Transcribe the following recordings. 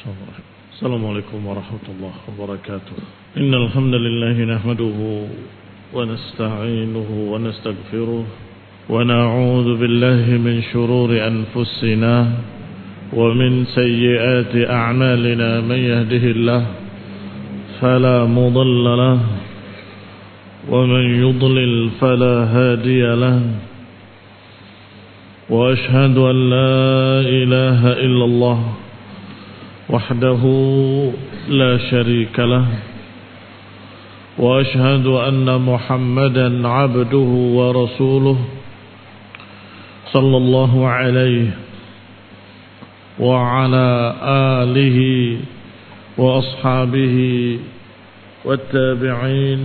السلام عليكم ورحمة الله وبركاته. إن الحمد لله نحمده ونستعينه ونستغفره ونعوذ بالله من شرور أنفسنا ومن سيئات أعمالنا. من يهده الله فلا مضل له ومن يضلل فلا هادي له. وأشهد أن لا إله إلا الله وحده لا شريك له. وأشهد أن محمدا عبده ورسوله صلى الله عليه وعلى آله وأصحابه والتابعين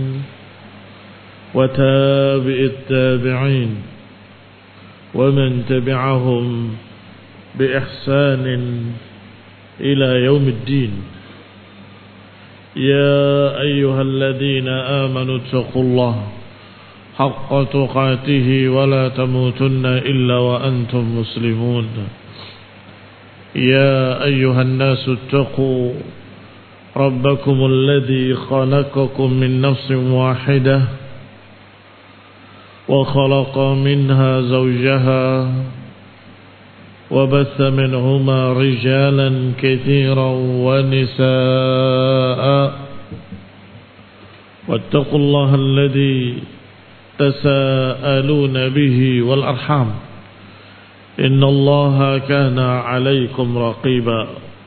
وتابع التابعين ومن تبعهم بإحسان إلى يوم الدين. يا أيها الذين آمنوا اتقوا الله حق تقاته ولا تموتن إلا وأنتم مسلمون. يا أيها الناس اتقوا ربكم الذي خلقكم من نفس واحدة وخلق منها زوجها وبث منهما رجالا كثيرا ونساء. واتقوا الله الذي تساءلون به والأرحام إن الله كان عليكم رقيبا.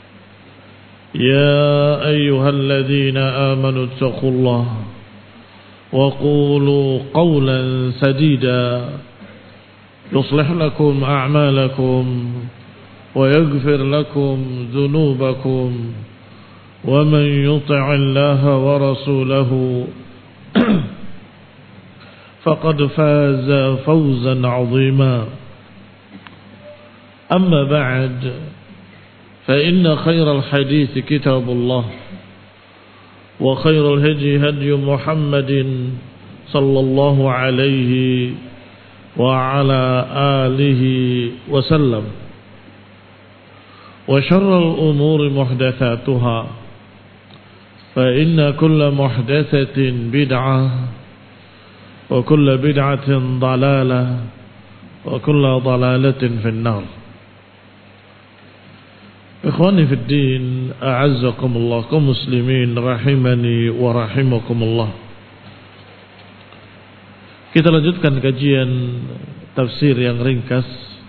يا أيها الذين آمنوا اتقوا الله وقولوا قولا سديدا يصلح لكم أعمالكم ويغفر لكم ذنوبكم ومن يطع الله ورسوله فقد فاز فوزا عظيما. أما بعد فإن خير الحديث كتاب الله وخير الهدي هدي محمد صلى الله عليه وعلى آله وسلم. وشر الأمور محدثاتها فإن كل محدثة بدعة وكل بدعة ضلالة وكل ضلالة في النار. Ikhwani fi din, a'azzakumullah, kaum muslimin rahimani wa rahimakumullah. Kita lanjutkan kajian tafsir yang ringkas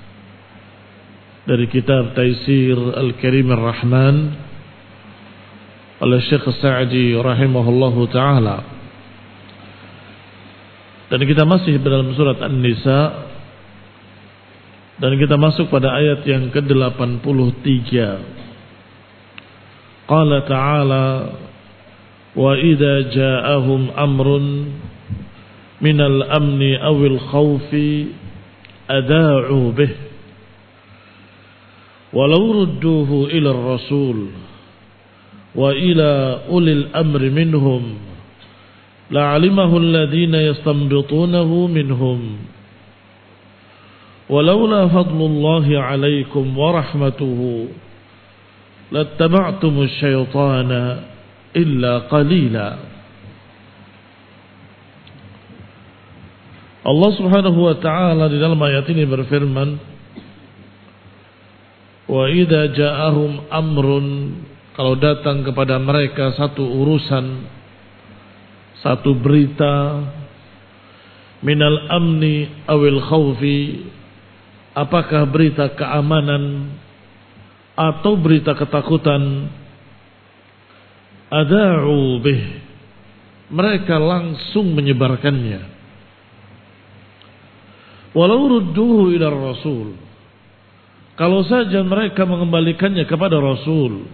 dari kitab Taisir Al-Karim Ar-Rahman oleh Syekh Sa'di rahimahullahu taala. Dan kita masih dalam surat An-Nisa dan kita masuk pada ayat yang ke-83. Qala ta'ala wa idza ja'ahum amrun minal amni awil khawfi ada'u bih walau rudduhu ila ar-rasul wa ila ulil amri minhum la'alimahu alladhina yastanbitunahu minhum walaula fadlullahi 'alaikum wa rahmatuhu lattaba'tumus syaitana illa qalila. Allah Subhanahu wa taala di dalam ayat ini berfirman, wa idza ja'ahum amrun, kalau datang kepada mereka satu urusan, satu berita, minal amni awil khawfi, apakah berita keamanan atau berita ketakutan, ada'u bih, mereka langsung menyebarkannya. Walau rudduhu ila rasul, kalau saja mereka mengembalikannya kepada Rasul,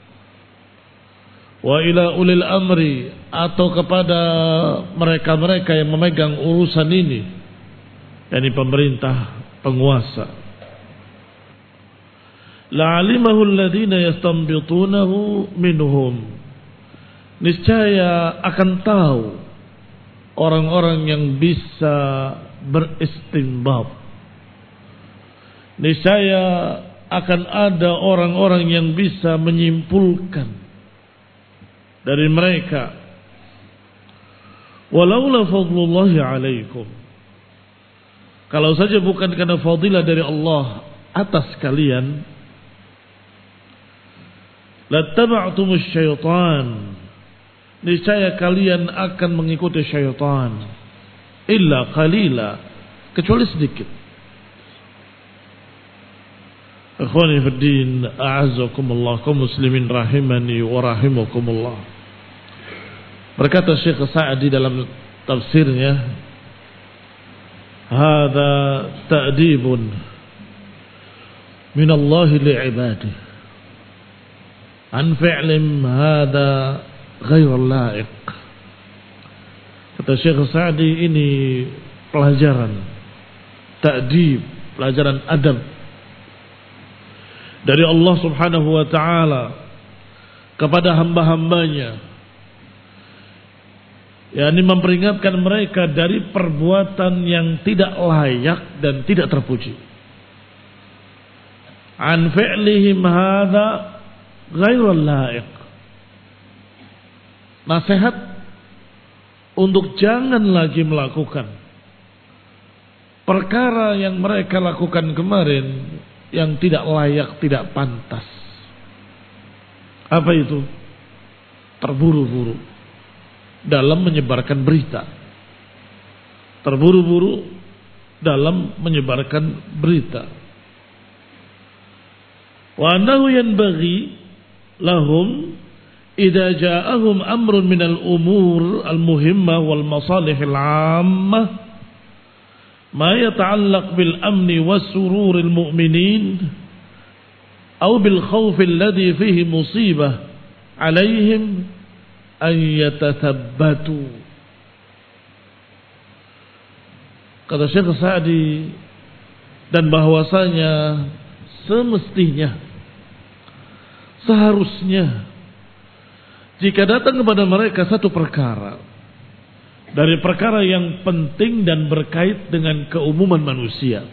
wa ila ulil amri, atau kepada mereka-mereka yang memegang urusan ini, yakni pemerintah, penguasa, la'alimahu alladhina yastanbitunahu minhum, niscaya akan tahu orang-orang yang bisa beristinbat, niscaya akan ada orang-orang yang bisa menyimpulkan dari mereka, walaula fadlullahi alaikum, kalau saja bukan karena fadilah dari Allah atas kalian, lattaba'tumus syaitan, niscaya kalian akan mengikuti syaitan, illa qalila, kecuali sedikit. Ikhwani fid din, a'azzakumullah, kaum muslimin rahimani wa rahimakumullah. Berkata Syekh Sa'di dalam tafsirnya, hadza ta'dibun min Allah li'ibadihi an fi'lim hadza ghair la'iq. Kata Syekh Sa'di, ini pelajaran ta'dib, pelajaran adab dari Allah Subhanahu wa taala kepada hamba-hambanya, yakni memperingatkan mereka dari perbuatan yang tidak layak dan tidak terpuji. An fi'lihim hadza ghairul la'iq. Nasihat untuk jangan lagi melakukan perkara yang mereka lakukan kemarin yang tidak layak, tidak pantas. Apa itu? Terburu-buru dalam menyebarkan berita. Terburu-buru dalam menyebarkan berita. Wa annahu yanbaghi lahum idza ja'ahum amrun minal umur al-muhimmah wal masalihil 'ammah ma yata'allaq bil amni was sururil mu'minin aw bil khawfi alladhi fihi musibah 'alaihim an yatathabbatu. Kata Syekh Sa'di, dan bahwasanya semestinya, seharusnya, jika datang kepada mereka satu perkara dari perkara yang penting dan berkait dengan keumuman manusia,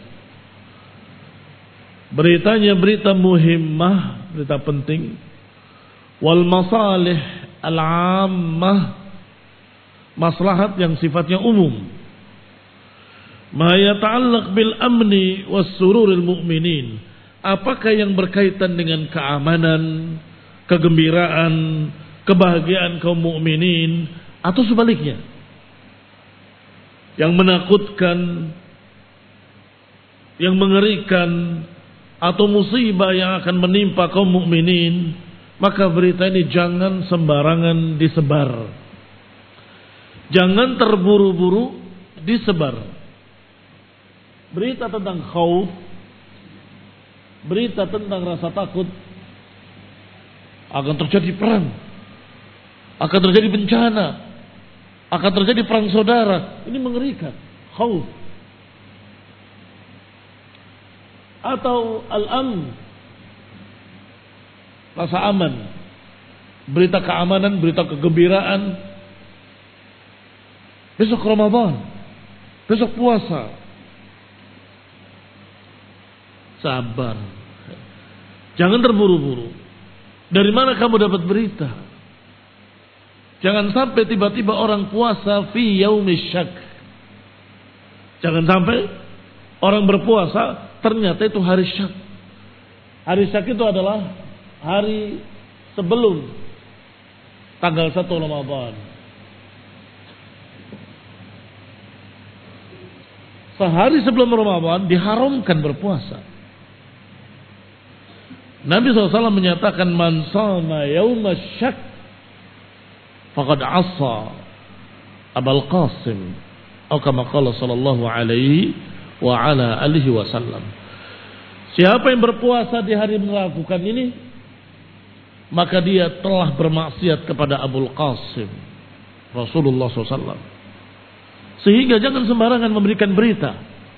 beritanya berita muhimmah, berita penting, wal masalih al-ammah, maslahat yang sifatnya umum, ma yata'allaq bil amni was sururil mu'minin, apakah yang berkaitan dengan keamanan, kegembiraan, kebahagiaan kaum mukminin, atau sebaliknya, yang menakutkan, yang mengerikan, atau musibah yang akan menimpa kaum mukminin, maka berita ini jangan sembarangan disebar. Jangan terburu-buru disebar. Berita tentang khauf, berita tentang rasa takut, akan terjadi perang, akan terjadi bencana, akan terjadi perang saudara, ini mengerikan, khauf. Atau al-amn, rasa aman, berita keamanan, berita kegembiraan. Besok Ramadan, besok puasa. Sabar, jangan terburu-buru. Dari mana kamu dapat berita? Jangan sampai tiba-tiba orang puasa fi yaumis syak. Jangan sampai orang berpuasa ternyata itu hari syak. Hari syak itu adalah hari sebelum tanggal 1 Ramadan. Sehari sebelum Ramadan diharamkan berpuasa. Nabi SAW menyatakan, man shama yaumas syak faqad asa Abul Qasim, atau kama qala sallallahu alaihi wa ala alihi wasallam. Siapa yang berpuasa di hari melakukan ini, maka dia telah bermaksiat kepada Abul Qasim, Rasulullah SAW. Sehingga jangan sembarangan memberikan berita.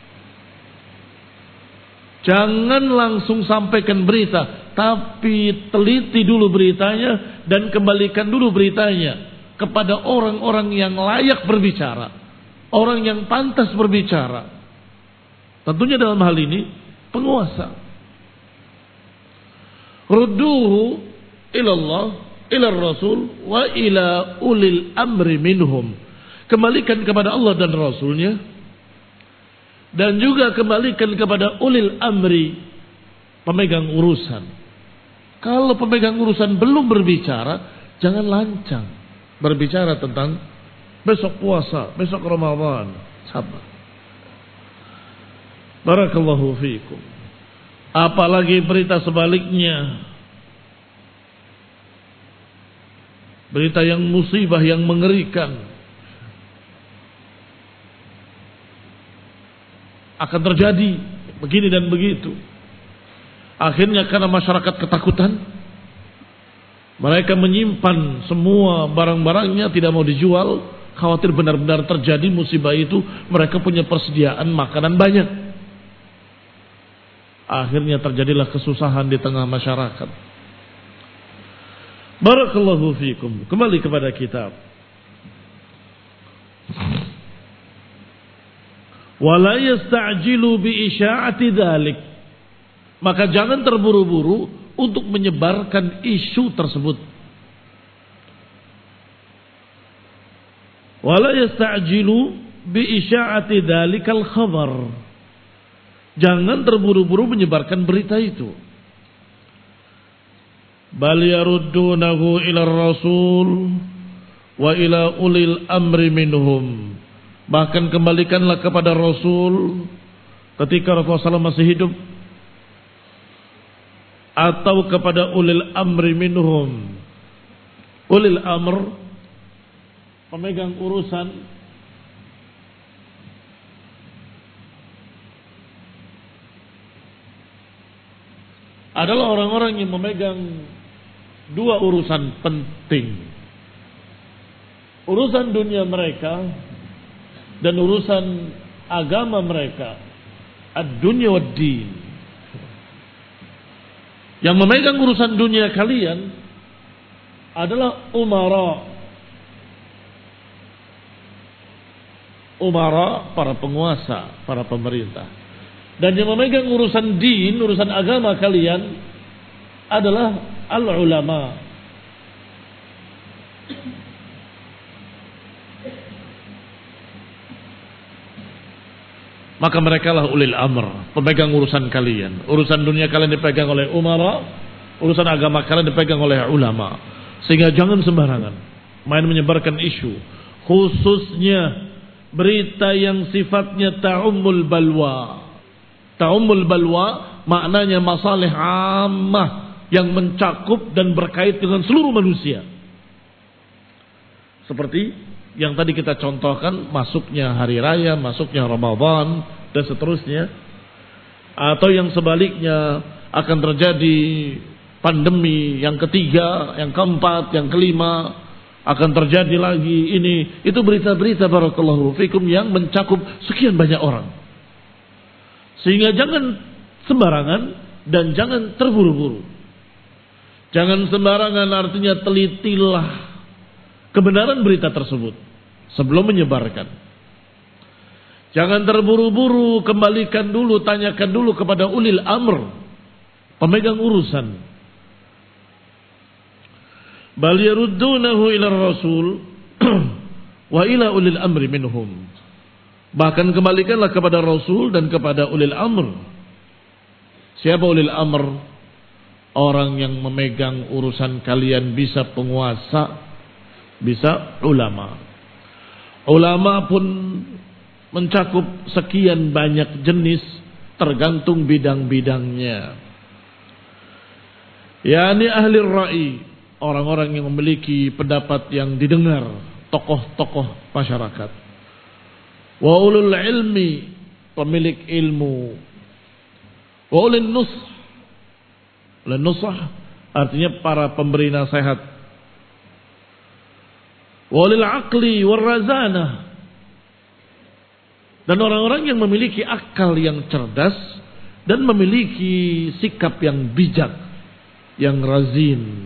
Jangan langsung sampaikan berita, tapi teliti dulu beritanya dan kembalikan dulu beritanya kepada orang-orang yang layak berbicara, orang yang pantas berbicara. Tentunya dalam hal ini penguasa. Rudduhu ila Allah, ila Rasul, wa ila ulil amri minhum. Kembalikan kepada Allah dan Rasulnya, dan juga kembalikan kepada ulil amri, pemegang urusan. Kalau pemegang urusan belum berbicara, jangan lancang berbicara tentang besok puasa, besok Ramadan. Sabar. Barakallahu fiikum. Apalagi berita sebaliknya, berita yang musibah, yang mengerikan, akan terjadi begini dan begitu. Akhirnya karena masyarakat ketakutan, mereka menyimpan semua barang-barangnya, tidak mau dijual, khawatir benar-benar terjadi musibah itu. Mereka punya persediaan makanan banyak. Akhirnya terjadilah kesusahan di tengah masyarakat. Barakallahu fiikum. Kembali kepada kitab. Wala yasta'jilu bi isya'ati dzalik. Maka jangan terburu-buru untuk menyebarkan isu tersebut. Wala yasta'jilu bi isya'ati dzalikal khabar. Jangan terburu-buru menyebarkan berita itu. Bal yaruddunahu ila rasul wa ila ulil amri minhum. Bahkan kembalikanlah kepada Rasul ketika Rasulullah SAW masih hidup, atau kepada ulil amri minhum. Ulil amr, pemegang urusan, adalah orang-orang yang memegang dua urusan penting. Urusan dunia mereka dan urusan agama mereka, ad-dunya wad-din. Yang memegang urusan dunia kalian adalah umara, para penguasa, para pemerintah. Dan yang memegang urusan din, urusan agama kalian adalah al-ulama. Maka mereka lah ulil amr, pemegang urusan kalian. Urusan dunia kalian dipegang oleh umara, urusan agama kalian dipegang oleh ulama. Sehingga jangan sembarangan main menyebarkan isu, khususnya berita yang sifatnya ta'ummul balwa. Ta'ummul balwa maknanya masalih ammah yang mencakup dan berkait dengan seluruh manusia. Seperti yang tadi kita contohkan, masuknya hari raya, masuknya Ramadan, dan seterusnya. Atau yang sebaliknya, akan terjadi pandemi yang ketiga, yang keempat, yang kelima, akan terjadi lagi ini. Itu berita-berita barakallahu fikum yang mencakup sekian banyak orang. Sehingga jangan sembarangan dan jangan terburu-buru. Jangan sembarangan artinya telitilah kebenaran berita tersebut sebelum menyebarkan. Jangan terburu-buru, kembalikan dulu, tanyakan dulu kepada ulil amr, pemegang urusan. Bal yaruddunahu ila rasul wa ila ulil amri minhum. Bahkan kembalikanlah kepada Rasul dan kepada ulil amr. Siapa ulil amr? Orang yang memegang urusan kalian, bisa penguasa, bisa ulama. Ulama pun mencakup sekian banyak jenis, tergantung bidang-bidangnya. Yani ahli ra'i, orang-orang yang memiliki pendapat yang didengar, tokoh-tokoh masyarakat. Wa ulul ilmi, pemilik ilmu. Wa ulil nusah, ulil nusah artinya para pemberi nasihat. Wa ulil aqli war razanah, dan orang-orang yang memiliki akal yang cerdas dan memiliki sikap yang bijak, yang razin.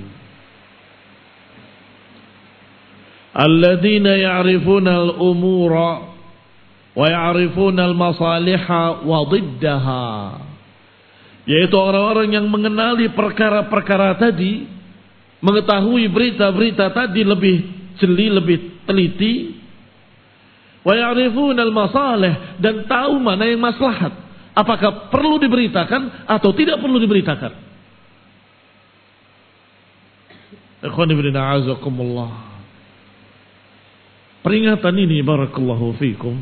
Alladzina ya'rifuna al-umura wa ya'rifuna al-masaliha wa dhiddaha. Yaitu orang-orang yang mengenali perkara-perkara tadi, mengetahui berita-berita tadi lebih jeli, lebih teliti, wa ya'rifuna al-masalih, dan tahu mana yang maslahat, apakah perlu diberitakan atau tidak perlu diberitakan. Ikhwan ibn a'azakumullah. Peringatan ini barakallahu fikum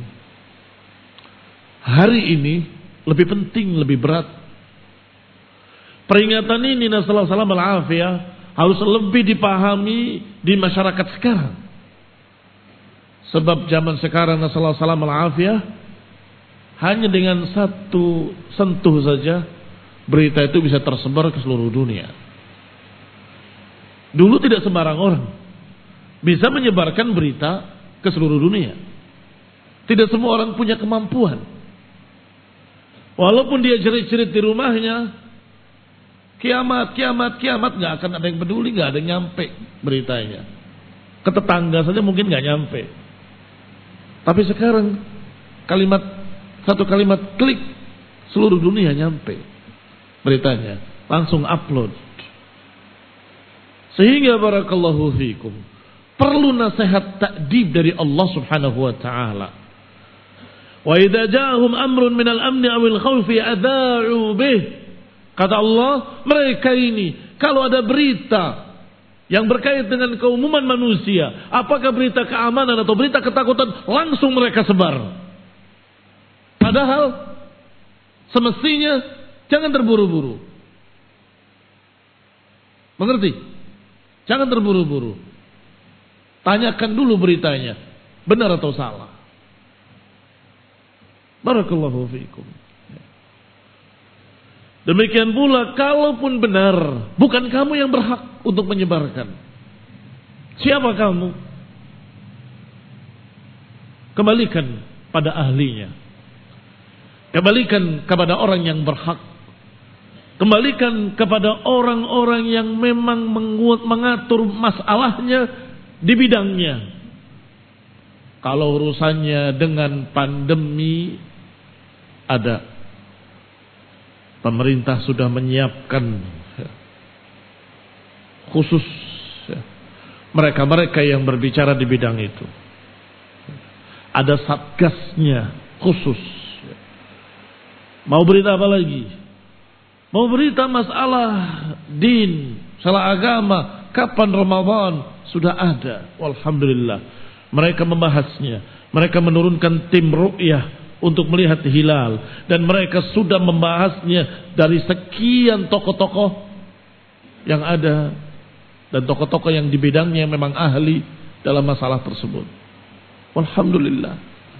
hari ini lebih penting, lebih berat. Peringatan ini nasallahu salam al-afiyah harus lebih dipahami di masyarakat sekarang. Sebab zaman sekarang nasallahu salam al-afiyah hanya dengan satu sentuh saja berita itu bisa tersebar ke seluruh dunia. Dulu tidak sembarang orang bisa menyebarkan berita ke seluruh dunia. Tidak semua orang punya kemampuan. Walaupun dia jerit-jerit di rumahnya, kiamat, kiamat, kiamat, gak akan ada yang peduli, gak ada yang nyampe beritanya. Ke tetangga saja mungkin gak nyampe. Tapi sekarang satu kalimat klik, seluruh dunia nyampe beritanya, langsung upload. Sehingga barakallahu fikum, perlu nasihat ta'dib dari Allah Subhanahu wa taala. Wa idza ja'ahum amrun minal amni awil khawfi adha'u bih. Kata Allah, mereka ini kalau ada berita yang berkait dengan keumuman manusia, apakah berita keamanan atau berita ketakutan, langsung mereka sebar. Padahal semestinya jangan terburu-buru. Mengerti? Jangan terburu-buru. Tanyakan dulu beritanya, benar atau salah. Barakallahu fiikum. Demikian pula kalaupun benar, bukan kamu yang berhak untuk menyebarkan. Siapa kamu? Kembalikan pada ahlinya. Kembalikan kepada orang yang berhak. Kembalikan kepada orang-orang yang memang mengatur masalahnya di bidangnya. Kalau urusannya dengan pandemi, ada pemerintah sudah menyiapkan khusus mereka-mereka yang berbicara di bidang itu. Ada satgasnya khusus. Mau berita apa lagi? Mau berita masalah din, salah agama, kapan Ramadan, sudah ada. Walhamdulillah. Mereka membahasnya. Mereka menurunkan tim ru'yah untuk melihat hilal. Dan mereka sudah membahasnya dari sekian tokoh-tokoh yang ada. Dan tokoh-tokoh yang di bidangnya memang ahli dalam masalah tersebut. Walhamdulillah.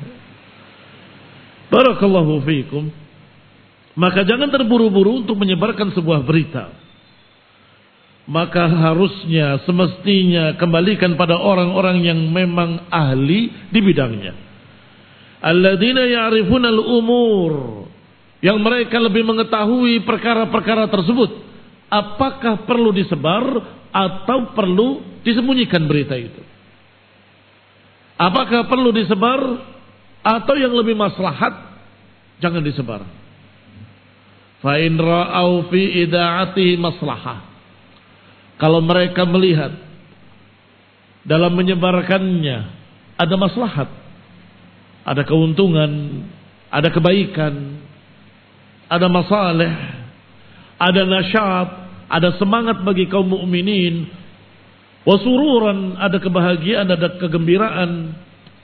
Barakallahu fiikum. Maka jangan terburu-buru untuk menyebarkan sebuah berita. Maka harusnya, semestinya kembalikan pada orang-orang yang memang ahli di bidangnya. Alladzina ya'rifuna al-umur, yang mereka lebih mengetahui perkara-perkara tersebut. Apakah perlu disebar atau perlu disembunyikan berita itu? Apakah perlu disebar atau yang lebih maslahat jangan disebar? Fa in ra'au fi ida'atihi maslahah. Kalau mereka melihat dalam menyebarkannya ada maslahat, ada keuntungan, ada kebaikan, ada masalih, ada nasyat, ada semangat bagi kaum mukminin, wasururan, ada kebahagiaan, ada kegembiraan,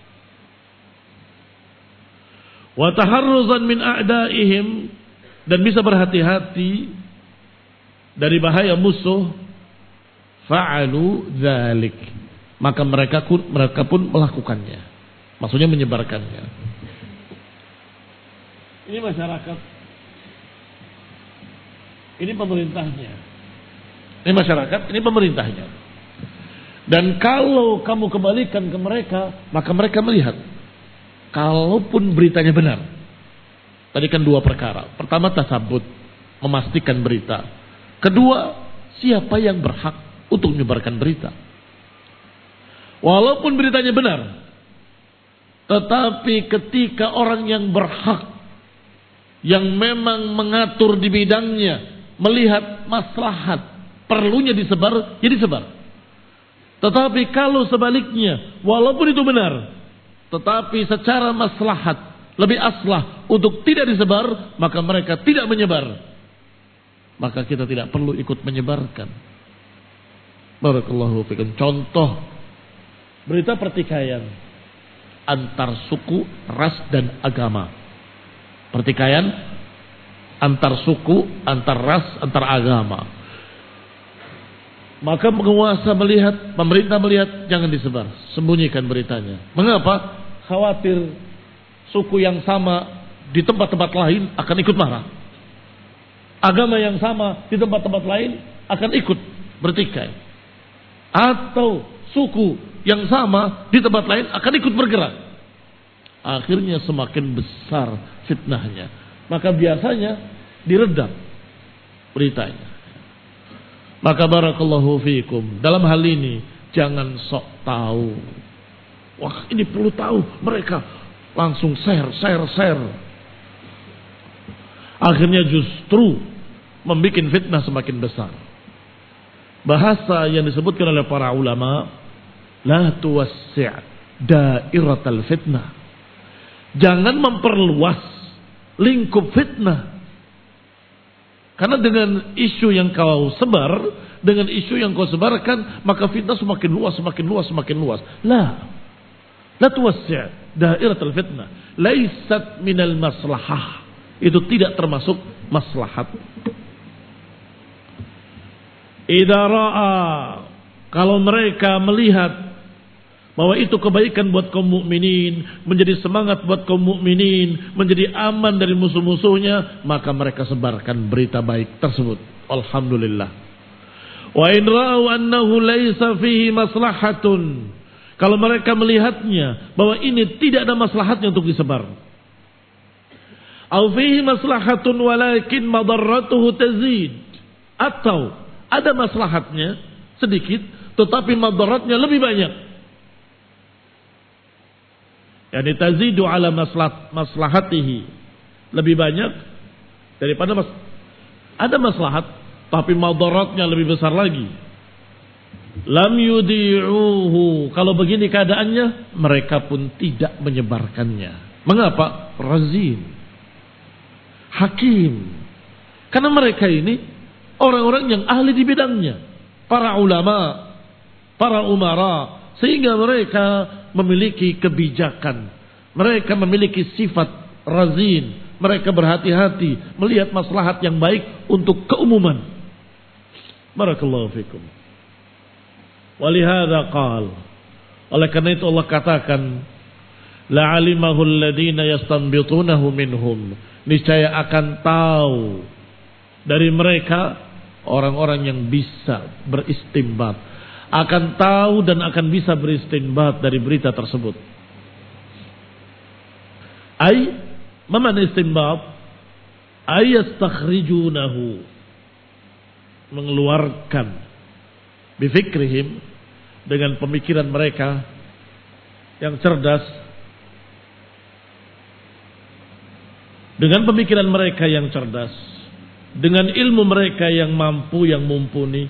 wa taharruzan min a'daihim, dan bisa berhati-hati dari bahaya musuh, fa'alu dzalik, maka mereka pun melakukannya, maksudnya menyebarkannya. Ini masyarakat, ini pemerintahnya, ini masyarakat, ini pemerintahnya. Dan kalau kamu kembalikan ke mereka, maka mereka melihat kalaupun beritanya benar. Tadi kan dua perkara. Pertama, tasabut, memastikan berita. Kedua, siapa yang berhak untuk menyebarkan berita. Walaupun beritanya benar, tetapi ketika orang yang berhak yang memang mengatur di bidangnya, melihat maslahat, perlunya disebar, ya disebar. Tetapi kalau sebaliknya, walaupun itu benar, tetapi secara maslahat lebih aslah untuk tidak disebar, maka mereka tidak menyebar. Maka kita tidak perlu ikut menyebarkan. Barakallahu fikum. Contoh berita pertikaian antar suku, ras dan agama. Pertikaian antar suku, antar ras, antar agama. Maka penguasa melihat, pemerintah melihat, jangan disebar, sembunyikan beritanya. Mengapa? Khawatir suku yang sama di tempat-tempat lain akan ikut marah. Agama yang sama di tempat-tempat lain akan ikut bertikai. Atau suku yang sama di tempat lain akan ikut bergerak. Akhirnya semakin besar fitnahnya. Maka biasanya diredam beritanya. Maka barakallahu fiikum, dalam hal ini jangan sok tahu. Wah, ini perlu tahu, mereka langsung share. Akhirnya justru membuat fitnah semakin besar. Bahasa yang disebutkan oleh para ulama, la tuwassi' dairatal fitnah. Jangan memperluas lingkup fitnah. Karena dengan isu yang kau sebar, dengan isu yang kau sebarkan, maka fitnah semakin luas. La tuwassi' dairatal fitnah. Laisat minal maslahah. Itu tidak termasuk maslahat. Idza ra'a, kalau mereka melihat bahwa itu kebaikan buat kaum mukminin, menjadi semangat buat kaum mukminin, menjadi aman dari musuh-musuhnya, maka mereka sebarkan berita baik tersebut. Alhamdulillah. Wa in ra'u annahu laisa fihi maslahatun, kalau mereka melihatnya bahwa ini tidak ada maslahatnya untuk disebar. Au fihi maslahatun walakin madarratuhu tazid, atau ada maslahatnya sedikit tetapi madaratnya lebih banyak. Yani tazidu ala maslahatihi, lebih banyak daripada ada maslahat tapi madaratnya lebih besar lagi. Lam yudi'uhu, kalau begini keadaannya mereka pun tidak menyebarkannya. Mengapa? Razin, hakim. Karena mereka ini orang-orang yang ahli di bidangnya, para ulama, para umara, sehingga mereka memiliki kebijakan, mereka memiliki sifat razin, mereka berhati-hati melihat maslahat yang baik untuk keumuman. Barakallahu fikum. Walihada qal, oleh karena itu Allah katakan, la'alimahu alladhina yastanbitunahu minhum, niscaya akan tahu dari mereka orang-orang yang bisa beristinbat, akan tahu dan akan bisa beristinbat dari berita tersebut. Ay, mana istinbat? Ay yastakhrijunahu, mengeluarkan bifikrihim, dengan pemikiran mereka yang cerdas, dengan pemikiran mereka yang cerdas, dengan ilmu mereka yang mampu, yang mumpuni,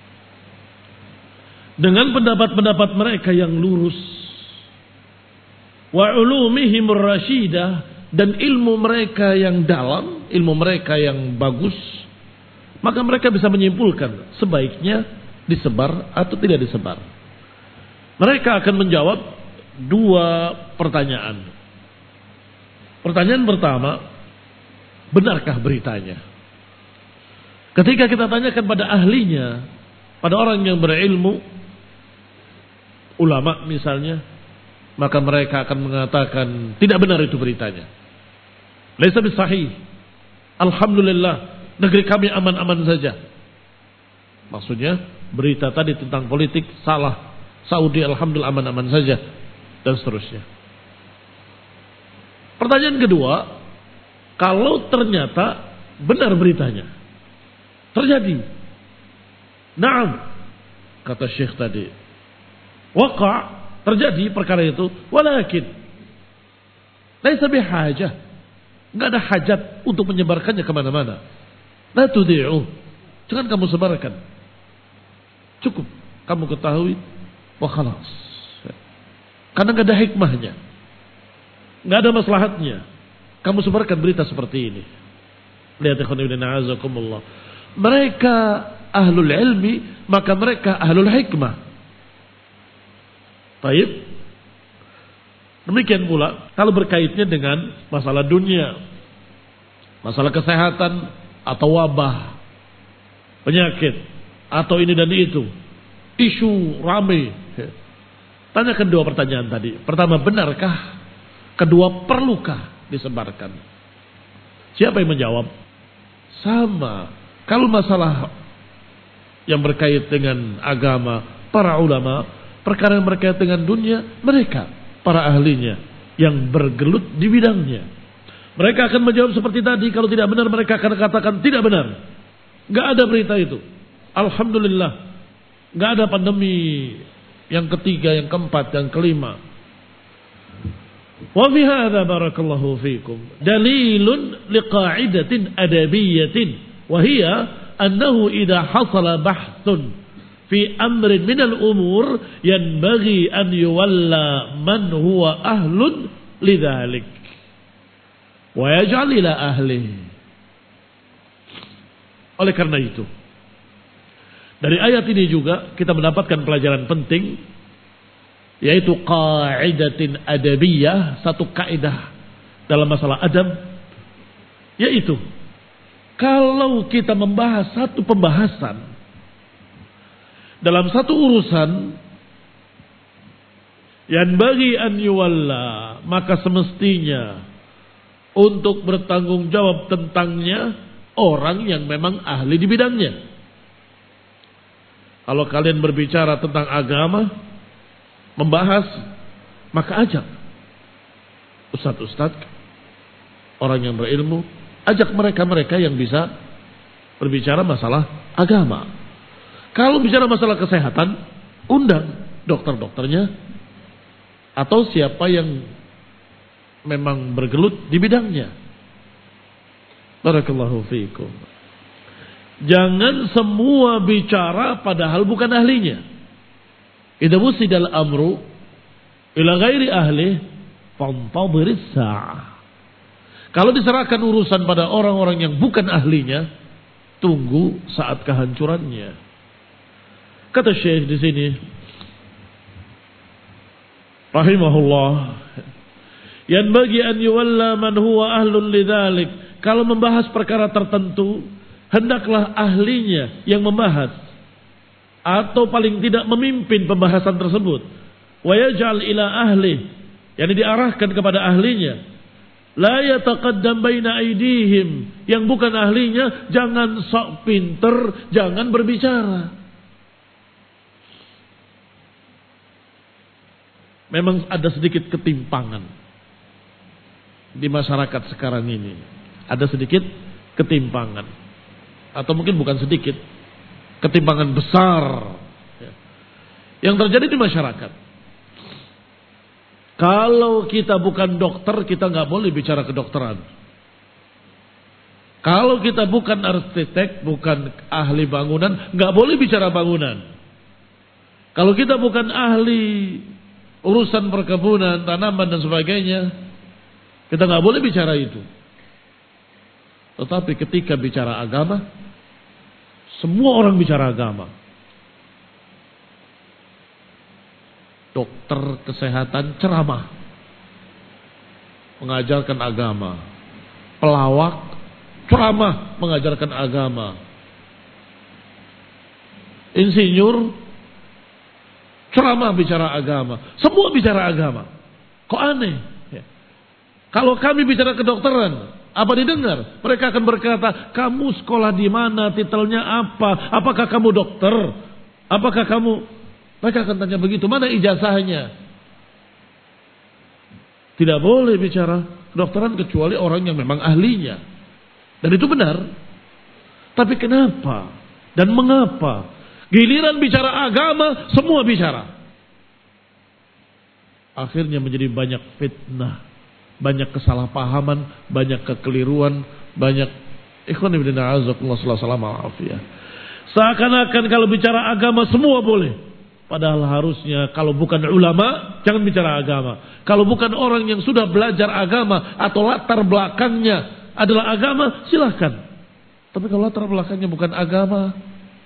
dengan pendapat-pendapat mereka yang lurus, wa ulumihim rasyidah, dan ilmu mereka yang dalam, ilmu mereka yang bagus, maka mereka bisa menyimpulkan sebaiknya disebar atau tidak disebar. Mereka akan menjawab dua pertanyaan. Pertanyaan pertama, benarkah beritanya? Ketika kita tanyakan pada ahlinya, pada orang yang berilmu, ulama misalnya, maka mereka akan mengatakan tidak benar itu beritanya. Laisa bisahih. Alhamdulillah, negeri kami aman-aman saja. Maksudnya berita tadi tentang politik salah. Saudi alhamdulillah aman-aman saja, dan seterusnya. Pertanyaan kedua, kalau ternyata benar beritanya, terjadi, na'am, kata Syekh tadi, waqa', terjadi perkara itu, walakin laisa bihajah Nggak ada hajat untuk menyebarkannya kemana-mana. La tudhi'u. Jangan kamu sebarkan. Cukup kamu ketahui, wa khalas. Karena nggak ada hikmahnya, nggak ada maslahatnya kamu sebarkan berita seperti ini. Lihat ikhwan fillah azakumullah. Mereka ahlul ilmi, maka mereka ahlul hikmah. Baik. Demikian pula kalau berkaitnya dengan masalah dunia, masalah kesehatan atau wabah, penyakit atau ini dan itu, isu rame. Tanyakan dua pertanyaan tadi. Pertama, benarkah? Kedua, perlukah disebarkan? Siapa yang menjawab? Sama. Kalau masalah yang berkait dengan agama, para ulama, perkara yang berkait dengan dunia, mereka, para ahlinya, yang bergelut di bidangnya. Mereka akan menjawab seperti tadi. Kalau tidak benar, mereka akan katakan tidak benar. Gak ada berita itu. Alhamdulillah. Gak ada pandemi yang ketiga, yang keempat, yang kelima. Wa fi hadza barakallahu fikum dalilun liqa'idatin adabiyyatin wa hiya annahu idza hasala bahthun fi amrin min al-umur yanbaghi an yuwalla man huwa ahlun lidzalik wa yaj'al ila ahlihi. Oleh karena itu, dari ayat ini juga kita mendapatkan pelajaran penting, yaitu qaidatin adabiyah, satu kaidah dalam masalah adab, yaitu kalau kita membahas satu pembahasan dalam satu urusan, yang bagi an yuwalla, maka semestinya untuk bertanggung jawab tentangnya orang yang memang ahli di bidangnya. Kalau kalian berbicara tentang agama, membahas, maka ajak ustadz-ustadz, orang yang berilmu, ajak mereka-mereka yang bisa berbicara masalah agama. Kalau bicara masalah kesehatan, undang dokter-dokternya atau siapa yang memang bergelut di bidangnya. Barakallahu fiikum. Jangan semua bicara padahal bukan ahlinya. Idza wusidal amru ila ghairi ahli fantadhiris sa'ah. Kalau diserahkan urusan pada orang-orang yang bukan ahlinya, tunggu saat kehancurannya. Kata Syekh di sini rahimahullah, yanbaghi an yuwalla man huwa ahlun lidzalik. Kalau membahas perkara tertentu, hendaklah ahlinya yang membahas, atau paling tidak memimpin pembahasan tersebut. Wa yaj'al ila ahli, yang diarahkan kepada ahlinya. La yataqaddam baina aidihim, yang bukan ahlinya jangan sok pinter, jangan berbicara. Memang ada sedikit ketimpangan di masyarakat sekarang ini. Ada sedikit ketimpangan, atau mungkin bukan sedikit, ketimpangan besar yang terjadi di masyarakat. Kalau kita bukan dokter, kita nggak boleh bicara kedokteran. Kalau kita bukan arsitek, bukan ahli bangunan, nggak boleh bicara bangunan. Kalau kita bukan ahli urusan perkebunan, tanaman dan sebagainya, kita nggak boleh bicara itu. Tetapi ketika bicara agama, semua orang bicara agama. Dokter kesehatan ceramah, mengajarkan agama. Pelawak ceramah, mengajarkan agama. Insinyur ceramah, bicara agama. Semua bicara agama. Kok aneh? Ya. Kalau kami bicara kedokteran, apa didengar? Mereka akan berkata, kamu sekolah di mana? Titelnya apa? Apakah kamu dokter? Apakah kamu? Mereka akan tanya begitu. Mana ijazahnya? Tidak boleh bicara kedokteran kecuali orang yang memang ahlinya. Dan itu benar. Tapi kenapa? Dan mengapa? Giliran bicara agama, semua bicara. Akhirnya menjadi banyak fitnah. banyak kesalahpahaman, banyak kekeliruan, banyak seakan-akan kalau bicara agama semua boleh. Padahal harusnya kalau bukan ulama jangan bicara agama. Kalau bukan orang yang sudah belajar agama atau latar belakangnya adalah agama, silahkan. Tapi kalau latar belakangnya bukan agama,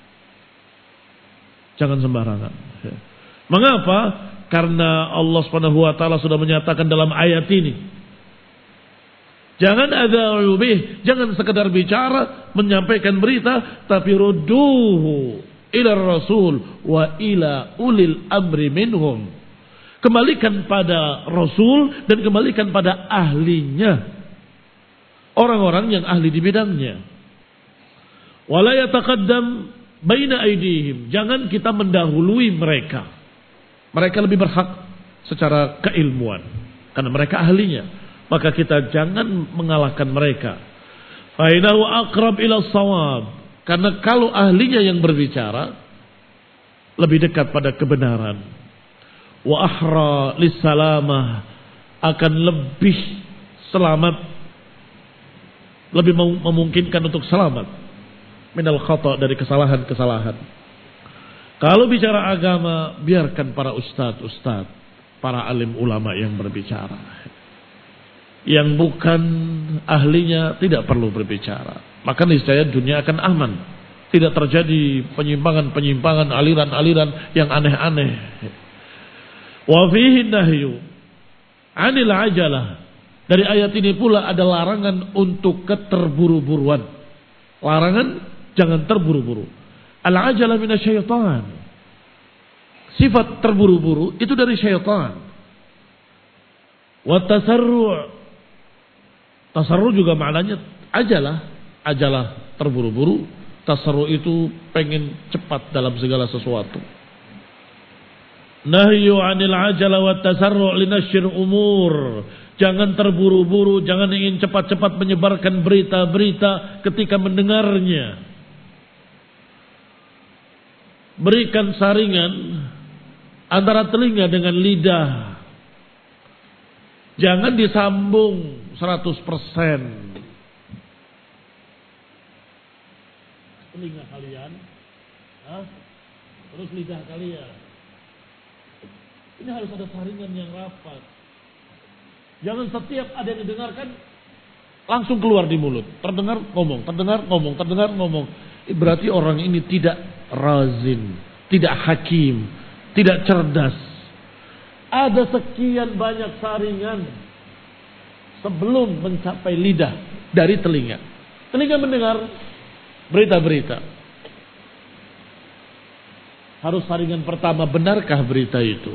jangan sembarangan. Mengapa? Karena Allah Subhanahu wa taala sudah menyatakan dalam ayat ini, jangan ada bih, jangan sekedar bicara, menyampaikan berita, tapi rudduhu ila rasul wa ila ulil amri minhum. Kembalikan pada Rasul dan kembalikan pada ahlinya, orang-orang yang ahli di bidangnya. Wala yataqaddam baina aydihim, jangan kita mendahului mereka. Mereka lebih berhak secara keilmuan karena mereka ahlinya. Maka kita jangan mengalahkan mereka. Fainahu aqrab ila shawab. Karena kalau ahlinya yang berbicara lebih dekat pada kebenaran. Wa ahra lissalamah, akan lebih selamat, lebih memungkinkan untuk selamat minal khata, dari kesalahan-kesalahan. Kalau bicara agama, biarkan para ustadz, para alim ulama yang berbicara. Yang bukan ahlinya tidak perlu berbicara. Maka niscaya dunia akan aman. Tidak terjadi penyimpangan-penyimpangan, aliran-aliran yang aneh-aneh. Wa fihi nahyu 'anil ajalah. Dari ayat ini pula ada larangan untuk keterburu-buruan. Larangan jangan terburu-buru. Al-ajalah minasyaitan. Sifat terburu-buru itu dari syaitan. Wa tasarru'. Tasarru juga maknanya ajalah terburu-buru. Tasarru itu pengen cepat dalam segala sesuatu. Nahyu 'anil ajalah wa tasarru' linasyir umur. Jangan terburu-buru, jangan ingin cepat-cepat menyebarkan berita-berita ketika mendengarnya. Berikan saringan antara telinga dengan lidah. Jangan disambung 100%. Telinga kalian, terus lidah kalian. Ini harus ada saringan yang rapat. Jangan setiap ada yang didengarkan langsung keluar di mulut. Terdengar ngomong, terdengar ngomong, terdengar ngomong. Berarti orang ini tidak razin, tidak hakim, tidak cerdas. Ada sekian banyak saringan sebelum mencapai lidah dari telinga. Telinga mendengar berita-berita. Harus saringan pertama, benarkah berita itu?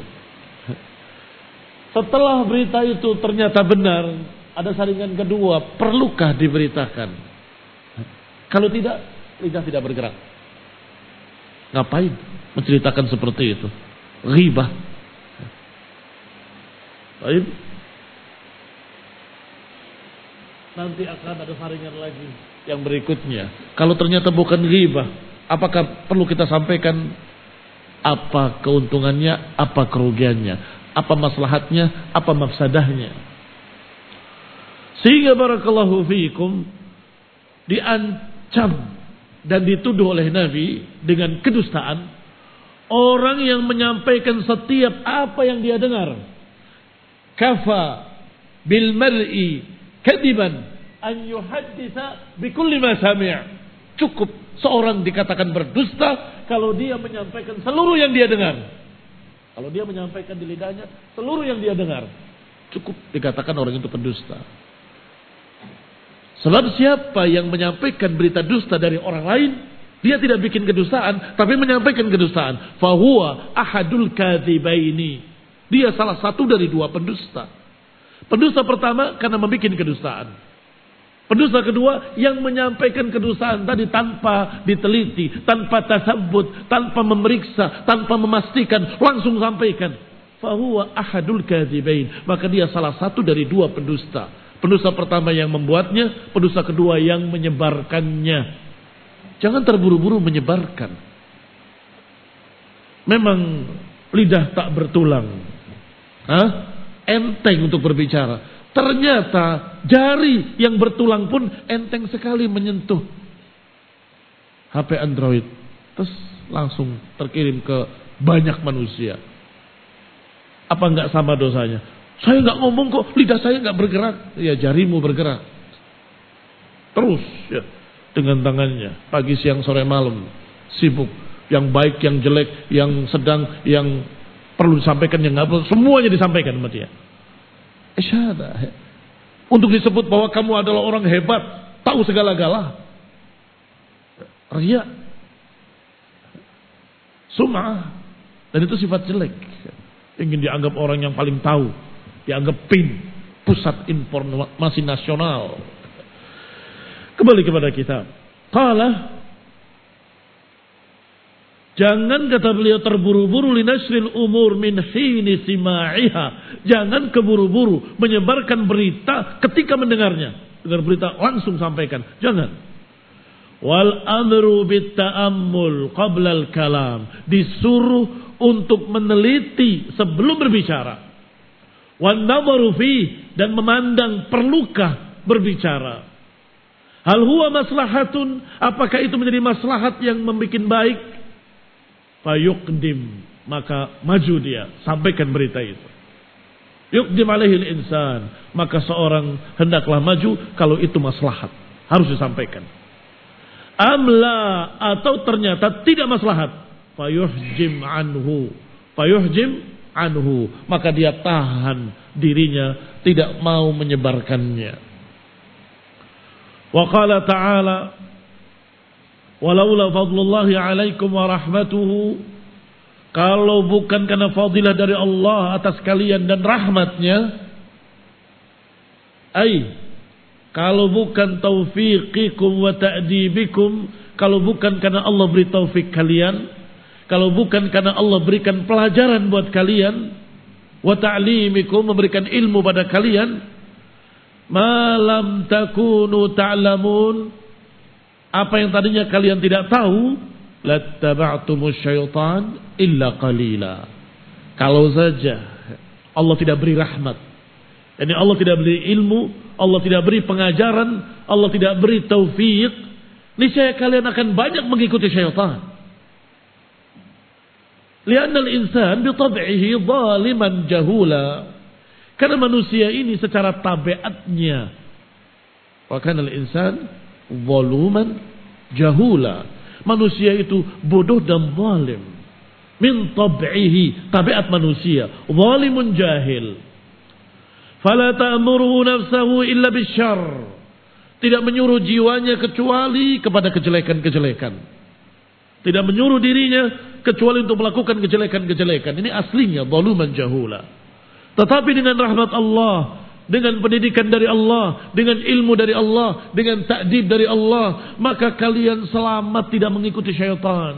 Setelah berita itu ternyata benar, ada saringan kedua, perlukah diberitakan? Kalau tidak, lidah tidak bergerak. Ngapain menceritakan seperti itu? Ghibah. Baik. Nanti akan ada saringan lagi yang berikutnya. Kalau ternyata bukan ghibah, apakah perlu kita sampaikan? Apa keuntungannya, apa kerugiannya, apa maslahatnya, apa mafsadahnya? Sehingga barakallahu fiikum diancam dan dituduh oleh Nabi dengan kedustaan orang yang menyampaikan setiap apa yang dia dengar. Kafa bil mar'i kadiban an yuhadditsa bikulli ma sami'. Cukup seorang dikatakan berdusta kalau dia menyampaikan seluruh yang dia dengar. Kalau dia menyampaikan di lidahnya seluruh yang dia dengar, cukup dikatakan orang itu pendusta. Sebab siapa yang menyampaikan berita dusta dari orang lain, dia tidak bikin kedustaan, tapi menyampaikan kedustaan. Fahuwa ahadul kadzibaini. Dia salah satu dari dua pendusta. Pendusta pertama karena membuat kedustaan. Pendusta kedua yang menyampaikan kedustaan tadi tanpa diteliti, tanpa tasabbut, tanpa memeriksa, tanpa memastikan, langsung sampaikan. Fahuwa ahadul kadzibain. Maka dia salah satu dari dua pendusta. Pendusta pertama yang membuatnya, pendusta kedua yang menyebarkannya. Jangan terburu-buru menyebarkan. Memang lidah tak bertulang. Enteng untuk berbicara. Ternyata jari yang bertulang pun enteng sekali menyentuh HP Android. Terus langsung terkirim ke banyak manusia. Apa enggak sama dosanya? Saya enggak ngomong kok, lidah saya enggak bergerak. Ya jarimu bergerak. Terus ya, dengan tangannya. Pagi, siang, sore, malam. Sibuk. Yang baik, yang jelek, yang sedang, yang perlu disampaikan, yang enggak perlu. Semuanya disampaikan sama dia. Isyadah. Untuk disebut bahwa kamu adalah orang hebat, tahu segala-gala. Riya. Sum'ah. Dan itu sifat jelek. Ingin dianggap orang yang paling tahu. Dianggap PIN. Pusat Informasi Nasional. Kembali kepada kitab. Qala. Jangan kata beliau terburu-buru linasril umur min hini sima'iha. Jangan keburu-buru menyebarkan berita ketika mendengarnya. Dengar berita langsung sampaikan. Jangan. Wal amru bit ta'ammul qabla al kalam. Disuruh untuk meneliti sebelum berbicara. Wan nadharu fi, dan memandang perlukah berbicara. Hal huwa maslahatun, apakah itu menjadi maslahat yang membuat baik? Fayuqdim, maka maju dia, sampaikan berita itu. Yuqdim alaihil insan, maka seorang hendaklah maju kalau itu maslahat, harus disampaikan. Amla, atau ternyata tidak maslahat, fayuhjim anhu, maka dia tahan dirinya, tidak mau menyebarkannya. Wa qala ta'ala, walaula fadlullahi alaikum wa rahmatuhu, kalau bukan karena fadilah dari Allah atas kalian dan rahmatnya, kalau bukan taufiqikum wa ta'dibikum, kalau bukan karena Allah beri taufik kalian, kalau bukan karena Allah berikan pelajaran buat kalian, wa ta'limikum, memberikan ilmu pada kalian, ma lam takunu ta'lamun, apa yang tadinya kalian tidak tahu, lattaba'tumus syaitan illa qalila. Kalau saja Allah tidak beri rahmat, yani Allah tidak beri ilmu, Allah tidak beri pengajaran, Allah tidak beri taufik, niscaya kalian akan banyak mengikuti syaitan. Lianna al-insan bi tab'ihi zaliman jahula. Karena manusia ini secara tabiatnya, wa kana al-insan zaluman jahula. Manusia itu bodoh dan zalim. Min tab'ihi, tabiat manusia, zalimun jahil. Fala ta'muru nafsahu illa bisyarr. Tidak menyuruh jiwanya kecuali kepada kejelekan-kejelekan. Tidak menyuruh dirinya kecuali untuk melakukan kejelekan-kejelekan. Ini aslinya zaluman jahula. Tetapi dengan rahmat Allah, dengan pendidikan dari Allah, dengan ilmu dari Allah, dengan ta'dib dari Allah, maka kalian selamat tidak mengikuti syaitan.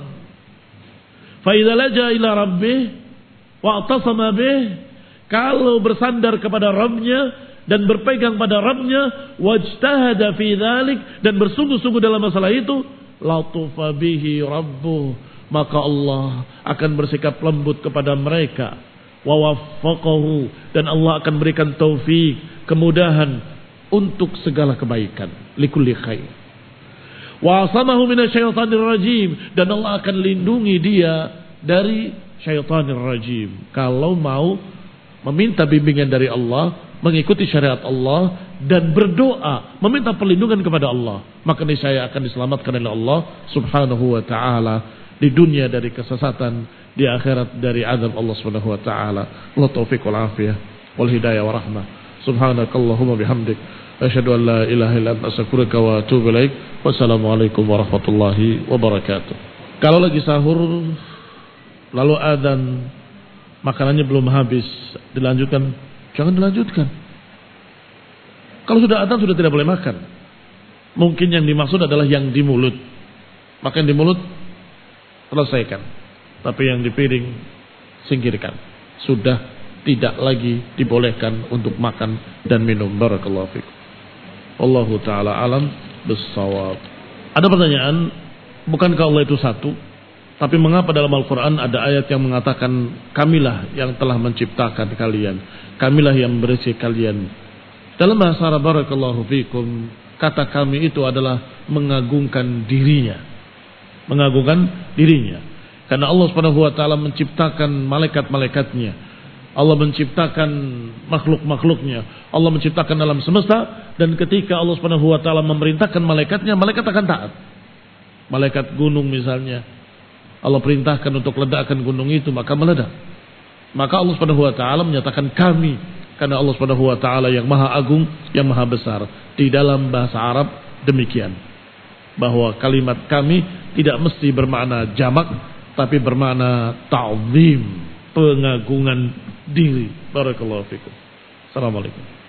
Fa idza laja ila rabbih wa atasama bih, kalau bersandar kepada Rabbnya dan berpegang pada Rabbnya, wajtahada fi dzalik, dan bersungguh-sungguh dalam masalah itu, latufa bihi rabbuh, maka Allah akan bersikap lembut kepada mereka. Wa waffaqahu, dan Allah akan berikan taufik, kemudahan untuk segala kebaikan, likulli khair. Wa asamahu minasyaitonir rajim, dan Allah akan lindungi dia dari syaitanir rajim. Kalau mau meminta bimbingan dari Allah, mengikuti syariat Allah, dan berdoa meminta perlindungan kepada Allah, maka niscaya akan diselamatkan oleh Allah Subhanahu wa taala di dunia dari kesesatan, di akhirat dari azab Allah Subhanahu wa taala. Allah taufik wal afiyah wal hidayah wa rahmah. Subhanakallahumma bihamdik, asyhadu an la ilaha illa anta, astaghfiruka wa atubu ilaik. Wassalamualaikum warahmatullahi wabarakatuh. Kalau lagi sahur lalu adzan, makanannya belum habis, dilanjutkan? Jangan dilanjutkan. Kalau sudah adzan sudah tidak boleh makan. Mungkin yang dimaksud adalah yang di mulut. Makan di mulut selesaikan, tapi yang di piring singkirkan. Sudah tidak lagi dibolehkan untuk makan dan minum. Barakallahu fikum. Wallahu taala alam bissawab. Ada pertanyaan, bukankah Allah itu satu? Tapi mengapa dalam Al-Quran ada ayat yang mengatakan kamilah yang telah menciptakan kalian, kamilah yang berisi kalian. Dalam bahasa Arab, barakallahu fikum, kata kami itu adalah mengagungkan dirinya. Mengagungkan dirinya. Karena Allah Subhanahu wa taala menciptakan malaikat-malaikatnya. Allah menciptakan makhluk-makhluknya. Allah menciptakan alam semesta, dan ketika Allah Subhanahu wa taala memerintahkan malaikatnya, malaikat akan taat. Malaikat gunung misalnya, Allah perintahkan untuk ledakkan gunung itu, maka meledak. Maka Allah Subhanahu wa taala menyatakan kami, karena Allah Subhanahu wa taala yang maha agung, yang maha besar. Di dalam bahasa Arab demikian, bahwa kalimat kami tidak mesti bermakna jamak, tapi bermakna ta'zim, pengagungan diri. Barakallahu fikum. Assalamualaikum.